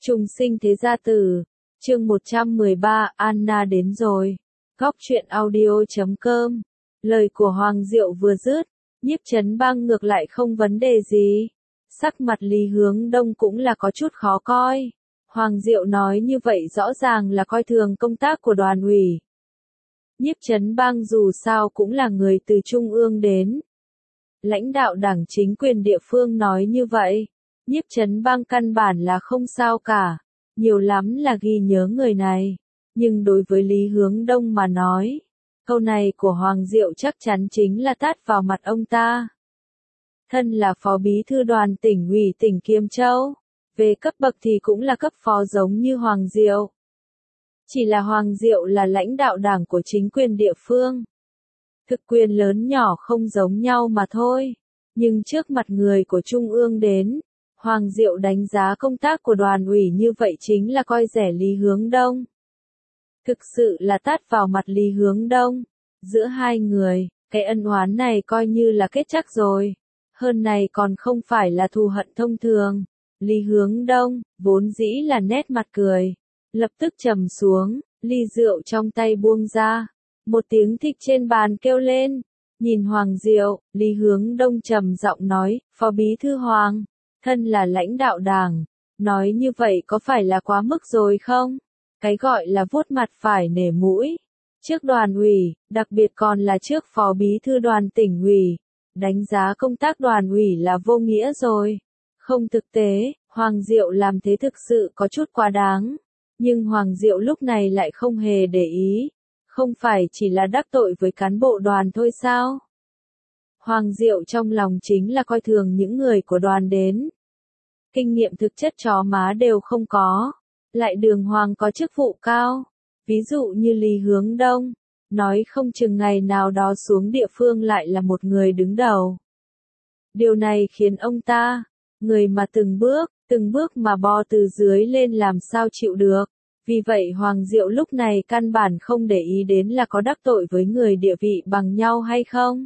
Trùng sinh thế gia tử, chương 113, Anna đến rồi. Góc truyện audio.com. Lời của Hoàng Diệu vừa dứt, Nhiếp Chấn Bang ngược lại không vấn đề gì. Sắc mặt Lý Hướng Đông cũng là có chút khó coi. Hoàng Diệu nói như vậy rõ ràng là coi thường công tác của đoàn ủy. Nhiếp Chấn Bang dù sao cũng là người từ trung ương đến. Lãnh đạo đảng chính quyền địa phương nói như vậy. Nhiếp Chấn Bang căn bản là không sao cả, nhiều lắm là ghi nhớ người này. Nhưng đối với Lý Hướng Đông mà nói, câu này của Hoàng Diệu chắc chắn chính là tát vào mặt ông ta. Thân là phó bí thư đoàn tỉnh ủy tỉnh Kiêm Châu, về cấp bậc thì cũng là cấp phó giống như Hoàng Diệu. Chỉ là Hoàng Diệu là lãnh đạo đảng của chính quyền địa phương. Thực quyền lớn nhỏ không giống nhau mà thôi, nhưng trước mặt người của Trung ương đến, Hoàng Diệu đánh giá công tác của đoàn ủy như vậy chính là coi rẻ Lý Hướng Đông. Thực sự là tát vào mặt Lý Hướng Đông. Giữa hai người, cái ân oán này coi như là kết chắc rồi. Hơn này còn không phải là thù hận thông thường. Lý Hướng Đông, vốn dĩ là nét mặt cười. Lập tức trầm xuống, ly rượu trong tay buông ra. Một tiếng thịch trên bàn kêu lên. Nhìn Hoàng Diệu, Lý Hướng Đông trầm giọng nói, Phó Bí Thư Hoàng. Thân là lãnh đạo đảng, nói như vậy có phải là quá mức rồi không? Cái gọi là vuốt mặt phải nể mũi. Trước đoàn ủy, đặc biệt còn là trước phó bí thư đoàn tỉnh ủy, đánh giá công tác đoàn ủy là vô nghĩa rồi. Không thực tế, Hoàng Diệu làm thế thực sự có chút quá đáng. Nhưng Hoàng Diệu lúc này lại không hề để ý. Không phải chỉ là đắc tội với cán bộ đoàn thôi sao? Hoàng Diệu trong lòng chính là coi thường những người của đoàn đến. Kinh nghiệm thực chất chó má đều không có. Lại đường hoàng có chức vụ cao. Ví dụ như Lý Hướng Đông. Nói không chừng ngày nào đó xuống địa phương lại là một người đứng đầu. Điều này khiến ông ta, người mà từng bước mà bò từ dưới lên làm sao chịu được. Vì vậy Hoàng Diệu lúc này căn bản không để ý đến là có đắc tội với người địa vị bằng nhau hay không.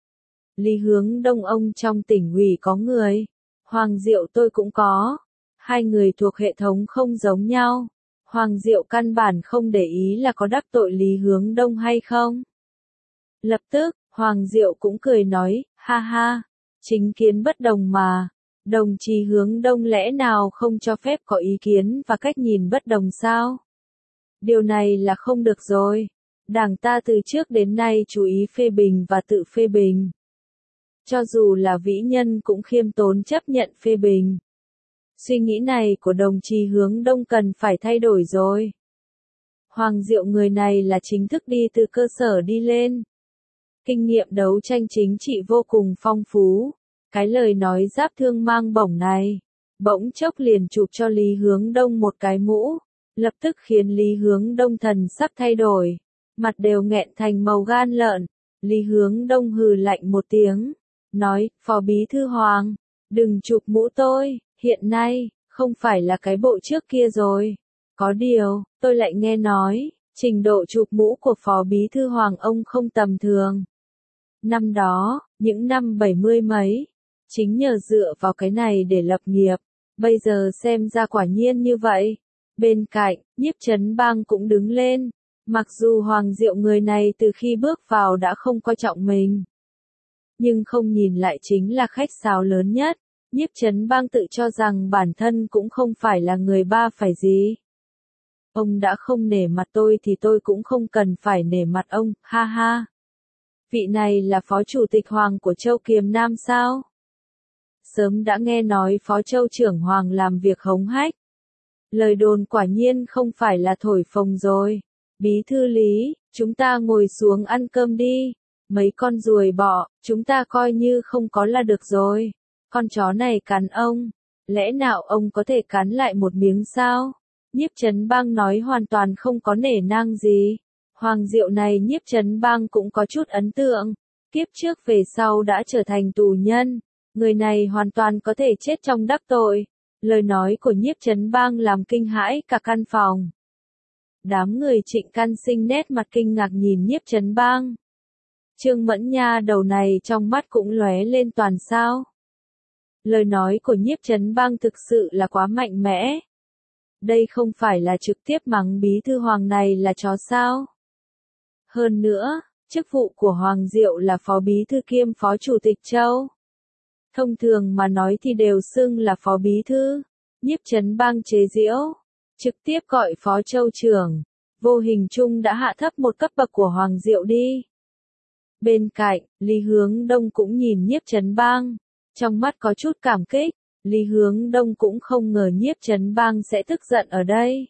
Lý Hướng Đông ông trong tỉnh ủy có người, Hoàng Diệu tôi cũng có. Hai người thuộc hệ thống không giống nhau. Hoàng Diệu căn bản không để ý là có đắc tội Lý Hướng Đông hay không. Lập tức, Hoàng Diệu cũng cười nói, ha ha, chính kiến bất đồng mà. Đồng chí Hướng Đông lẽ nào không cho phép có ý kiến và cách nhìn bất đồng sao? Điều này là không được rồi. Đảng ta từ trước đến nay chú ý phê bình và tự phê bình. Cho dù là vĩ nhân cũng khiêm tốn chấp nhận phê bình. Suy nghĩ này của đồng chí Hướng Đông cần phải thay đổi rồi. Hoàng Diệu người này là chính thức đi từ cơ sở đi lên. Kinh nghiệm đấu tranh chính trị vô cùng phong phú. Cái lời nói giáp thương mang bổng này, bỗng chốc liền chụp cho Lý Hướng Đông một cái mũ. Lập tức khiến Lý Hướng Đông thần sắc thay đổi. Mặt đều nghẹn thành màu gan lợn. Lý Hướng Đông hừ lạnh một tiếng. Nói, Phó Bí Thư Hoàng, đừng chụp mũ tôi. Hiện nay, không phải là cái bộ trước kia rồi. Có điều, tôi lại nghe nói, trình độ chụp mũ của Phó Bí Thư Hoàng ông không tầm thường. Năm đó, những năm 70 mấy, chính nhờ dựa vào cái này để lập nghiệp. Bây giờ xem ra quả nhiên như vậy. Bên cạnh, Nhiếp Chấn Bang cũng đứng lên. Mặc dù Hoàng Diệu người này từ khi bước vào đã không coi trọng mình. Nhưng không nhìn lại chính là khách sáo lớn nhất. Nhiếp Chấn Bang tự cho rằng bản thân cũng không phải là người ba phải gì. Ông đã không nể mặt tôi thì tôi cũng không cần phải nể mặt ông, ha ha. Vị này là Phó Chủ tịch Hoàng của Châu Kiềm Nam sao? Sớm đã nghe nói Phó Châu trưởng Hoàng làm việc hống hách. Lời đồn quả nhiên không phải là thổi phồng rồi. Bí thư Lý, chúng ta ngồi xuống ăn cơm đi. Mấy con ruồi bọ, chúng ta coi như không có là được rồi. Con chó này cắn ông, lẽ nào ông có thể cắn lại một miếng sao? Nhiếp Chấn Bang nói hoàn toàn không có nể nang gì. Hoàng Diệu này Nhiếp Chấn Bang cũng có chút ấn tượng. Kiếp trước về sau đã trở thành tù nhân. Người này hoàn toàn có thể chết trong đắc tội. Lời nói của Nhiếp Chấn Bang làm kinh hãi cả căn phòng. Đám người Trịnh Căn Sinh nét mặt kinh ngạc nhìn Nhiếp Chấn Bang. Trương Mẫn Nha đầu này trong mắt cũng lóe lên toàn sao. Lời nói của Nhiếp Chấn Bang thực sự là quá mạnh mẽ. Đây không phải là trực tiếp mắng bí thư Hoàng này là chó sao? Hơn nữa, chức vụ của Hoàng Diệu là phó bí thư kiêm phó chủ tịch Châu. Thông thường mà nói thì đều xưng là phó bí thư. Nhiếp Chấn Bang chế giễu, trực tiếp gọi phó Châu trưởng, vô hình chung đã hạ thấp một cấp bậc của Hoàng Diệu đi. Bên cạnh, Lý Hướng Đông cũng nhìn Nhiếp Chấn Bang, trong mắt có chút cảm kích. Lý Hướng Đông cũng không ngờ Nhiếp Chấn Bang sẽ tức giận ở đây.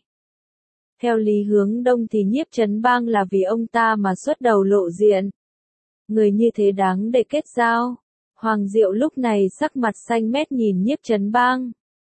Theo Lý Hướng Đông thì Nhiếp Chấn Bang là vì ông ta mà xuất đầu lộ diện. Người như thế đáng để kết giao. Hoàng Diệu lúc này sắc mặt xanh mét nhìn Nhiếp Chấn Bang.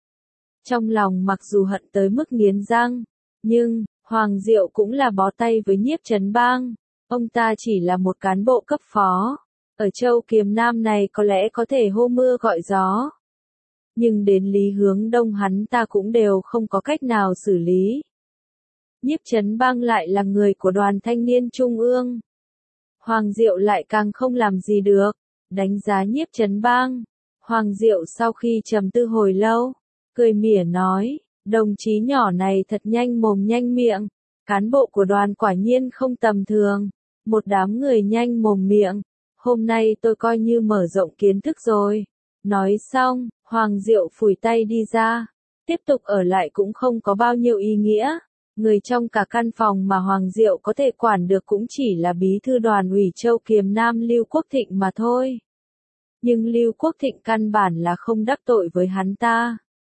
Trong lòng mặc dù hận tới mức nghiến răng, nhưng, Hoàng Diệu cũng là bó tay với Nhiếp Chấn Bang. Ông ta chỉ là một cán bộ cấp phó. Ở Châu Kiềm Nam này có lẽ có thể hô mưa gọi gió. Nhưng đến Lý Hướng Đông hắn ta cũng đều không có cách nào xử lý. Nhiếp Chấn Bang lại là người của Đoàn Thanh niên Trung ương. Hoàng Diệu lại càng không làm gì được. Đánh giá Nhiếp Chấn Bang. Hoàng Diệu sau khi trầm tư hồi lâu, cười mỉa nói, đồng chí nhỏ này thật nhanh mồm nhanh miệng. Cán bộ của đoàn quả nhiên không tầm thường. Một đám người nhanh mồm miệng. Hôm nay tôi coi như mở rộng kiến thức rồi. Nói xong, Hoàng Diệu phủi tay đi ra. Tiếp tục ở lại cũng không có bao nhiêu ý nghĩa. Người trong cả căn phòng mà Hoàng Diệu có thể quản được cũng chỉ là bí thư đoàn ủy Châu Kiềm Nam Lưu Quốc Thịnh mà thôi. Nhưng Lưu Quốc Thịnh căn bản là không đắc tội với hắn ta.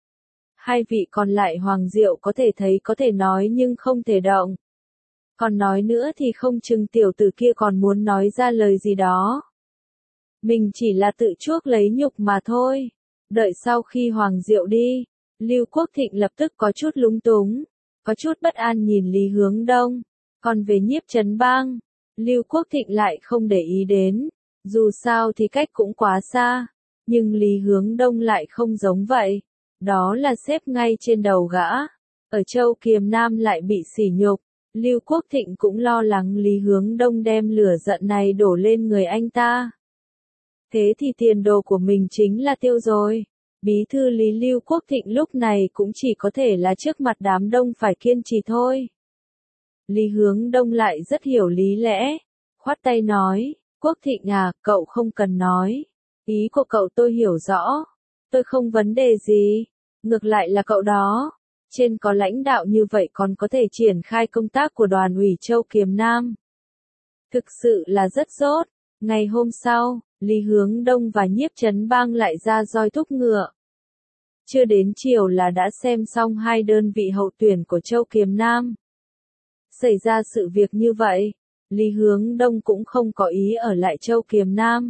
Hai vị còn lại Hoàng Diệu có thể thấy có thể nói nhưng không thể động. Còn nói nữa thì không chừng tiểu tử kia còn muốn nói ra lời gì đó. Mình chỉ là tự chuốc lấy nhục mà thôi. Đợi sau khi Hoàng Diệu đi, Lưu Quốc Thịnh lập tức có chút lúng túng, có chút bất an nhìn Lý Hướng Đông. Còn về Nhiếp Chấn Bang, Lưu Quốc Thịnh lại không để ý đến. Dù sao thì cách cũng quá xa. Nhưng Lý Hướng Đông lại không giống vậy. Đó là xếp ngay trên đầu gã. Ở Châu Kiềm Nam lại bị sỉ nhục. Lưu Quốc Thịnh cũng lo lắng Lý Hướng Đông đem lửa giận này đổ lên người anh ta. Thế thì tiền đồ của mình chính là tiêu rồi. Bí thư Lý Lưu Quốc Thịnh lúc này cũng chỉ có thể là trước mặt đám đông phải kiên trì thôi. Lý Hướng Đông lại rất hiểu lý lẽ. Khoát tay nói, Quốc Thịnh à, cậu không cần nói. Ý của cậu tôi hiểu rõ. Tôi không vấn đề gì. Ngược lại là cậu đó. Trên có lãnh đạo như vậy còn có thể triển khai công tác của đoàn ủy Châu Kiềm Nam. Thực sự là rất tốt. Ngày hôm sau, Lý Hướng Đông và Nhiếp Chấn Bang lại ra roi thúc ngựa. Chưa đến chiều là đã xem xong hai đơn vị hậu tuyển của Châu Kiềm Nam. Xảy ra sự việc như vậy, Lý Hướng Đông cũng không có ý ở lại Châu Kiềm Nam.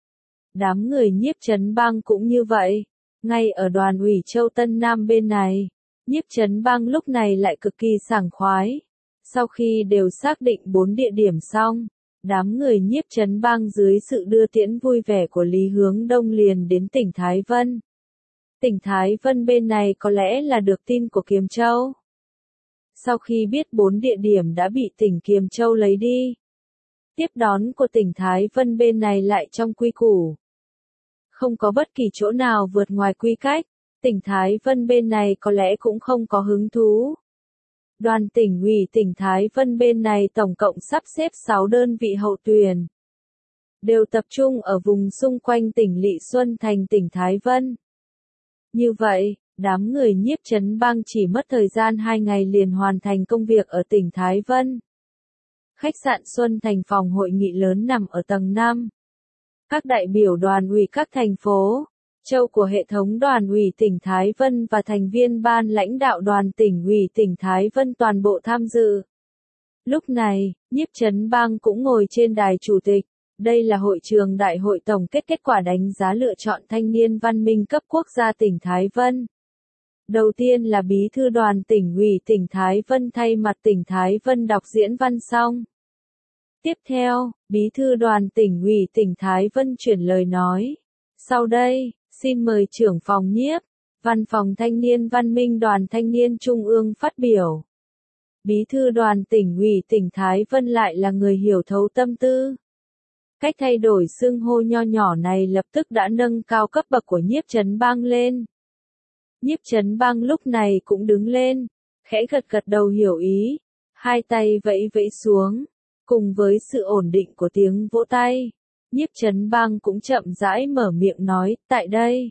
Đám người Nhiếp Chấn Bang cũng như vậy. Ngay ở đoàn ủy Châu Tân Nam bên này, Nhiếp Chấn Bang lúc này lại cực kỳ sảng khoái. Sau khi đều xác định 4 địa điểm xong, đám người Nhiếp Chấn Bang dưới sự đưa tiễn vui vẻ của Lý Hướng Đông liền đến tỉnh Thái Vân. Tỉnh Thái Vân bên này có lẽ là được tin của Kiềm Châu. Sau khi biết 4 địa điểm đã bị tỉnh Kiềm Châu lấy đi, tiếp đón của tỉnh Thái Vân bên này lại trong quy củ. Không có bất kỳ chỗ nào vượt ngoài quy cách, tỉnh Thái Vân bên này có lẽ cũng không có hứng thú. Đoàn tỉnh ủy tỉnh Thái Vân bên này tổng cộng sắp xếp 6 đơn vị hậu tuyển. Đều tập trung ở vùng xung quanh tỉnh Lỵ Xuân Thành tỉnh Thái Vân. Như vậy, đám người Nhiếp Chấn Bang chỉ mất thời gian 2 ngày liền hoàn thành công việc ở tỉnh Thái Vân. Khách sạn Xuân Thành phòng hội nghị lớn nằm ở tầng 5. Các đại biểu đoàn ủy các thành phố, châu của hệ thống đoàn ủy tỉnh Thái Vân và thành viên ban lãnh đạo đoàn tỉnh ủy tỉnh Thái Vân toàn bộ tham dự. Lúc này, Nhiếp Chấn Bang cũng ngồi trên đài chủ tịch. Đây là hội trường đại hội tổng kết kết quả đánh giá lựa chọn thanh niên văn minh cấp quốc gia tỉnh Thái Vân. Đầu tiên là bí thư đoàn tỉnh ủy tỉnh Thái Vân thay mặt tỉnh Thái Vân đọc diễn văn xong. Tiếp theo, bí thư đoàn tỉnh ủy tỉnh Thái Vân chuyển lời nói. Sau đây, xin mời trưởng phòng Nhiếp, văn phòng thanh niên văn minh đoàn thanh niên Trung ương phát biểu. Bí thư đoàn tỉnh ủy tỉnh Thái Vân lại là người hiểu thấu tâm tư. Cách thay đổi xưng hô nho nhỏ này lập tức đã nâng cao cấp bậc của Nhiếp Chấn Bang lên. Nhiếp Chấn Bang lúc này cũng đứng lên, khẽ gật gật đầu hiểu ý, hai tay vẫy vẫy xuống, cùng với sự ổn định của tiếng vỗ tay, Nhiếp Chấn Bang cũng chậm rãi mở miệng nói, tại đây.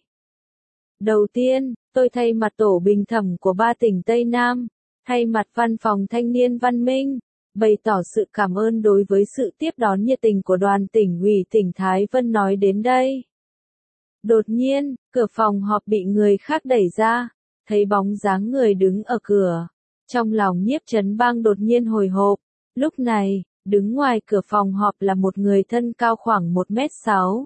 Đầu tiên, tôi thay mặt tổ bình thẩm của 3 tỉnh Tây Nam, thay mặt Văn phòng Thanh niên Văn Minh, bày tỏ sự cảm ơn đối với sự tiếp đón nhiệt tình của đoàn tỉnh ủy tỉnh Thái Vân nói đến đây. Đột nhiên, cửa phòng họp bị người khác đẩy ra, thấy bóng dáng người đứng ở cửa. Trong lòng Nhiếp Chấn Bang đột nhiên hồi hộp, lúc này, đứng ngoài cửa phòng họp là một người thân cao khoảng 1m6.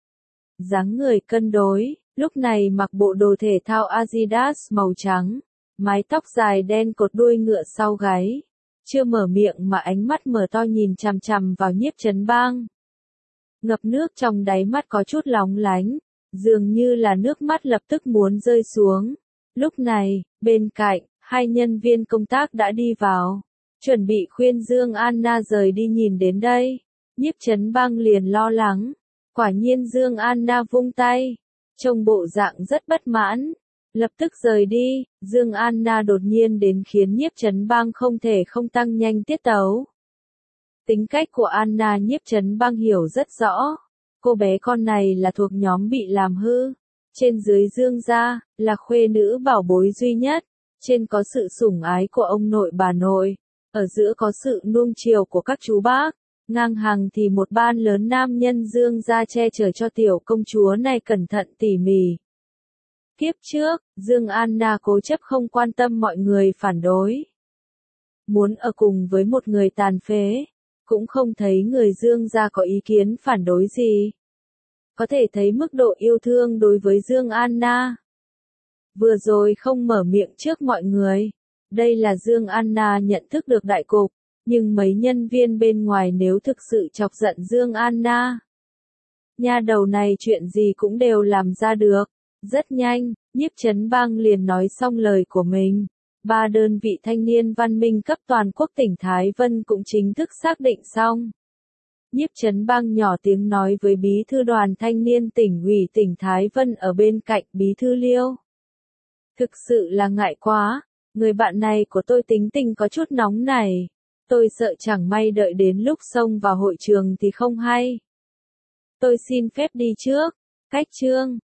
Dáng người cân đối, lúc này mặc bộ đồ thể thao Adidas màu trắng, mái tóc dài đen cột đuôi ngựa sau gáy. Chưa mở miệng mà ánh mắt mở to nhìn chằm chằm vào Nhiếp Chấn Bang. Ngập nước trong đáy mắt có chút lóng lánh, dường như là nước mắt lập tức muốn rơi xuống. Lúc này, bên cạnh, hai nhân viên công tác đã đi vào, chuẩn bị khuyên Dương Anna rời đi. Nhìn đến đây, Nhiếp Chấn Bang liền lo lắng. Quả nhiên Dương Anna vung tay, trông bộ dạng rất bất mãn. Lập tức rời đi, Dương Anna đột nhiên đến khiến Nhiếp Chấn Bang không thể không tăng nhanh tiết tấu. Tính cách của Anna Nhiếp Chấn Bang hiểu rất rõ. Cô bé con này là thuộc nhóm bị làm hư. Trên dưới Dương gia, là khuê nữ bảo bối duy nhất. Trên có sự sủng ái của ông nội bà nội. Ở giữa có sự nuông chiều của các chú bác. Ngang hàng thì một ban lớn nam nhân Dương gia che chở cho tiểu công chúa này cẩn thận tỉ mỉ. Kiếp trước, Dương Anna cố chấp không quan tâm mọi người phản đối. Muốn ở cùng với một người tàn phế, cũng không thấy người Dương gia có ý kiến phản đối gì. Có thể thấy mức độ yêu thương đối với Dương Anna. Vừa rồi không mở miệng trước mọi người. Đây là Dương Anna nhận thức được đại cục, nhưng mấy nhân viên bên ngoài nếu thực sự chọc giận Dương Anna. Nha đầu này chuyện gì cũng đều làm ra được. Rất nhanh, Nhiếp Chấn Bang liền nói xong lời của mình. 3 đơn vị thanh niên văn minh cấp toàn quốc tỉnh Thái Vân cũng chính thức xác định xong. Nhiếp Chấn Bang nhỏ tiếng nói với bí thư đoàn thanh niên tỉnh ủy tỉnh Thái Vân ở bên cạnh bí thư Liêu. Thực sự là ngại quá, người bạn này của tôi tính tình có chút nóng này. Tôi sợ chẳng may đợi đến lúc xông vào hội trường thì không hay. Tôi xin phép đi trước. Cách chương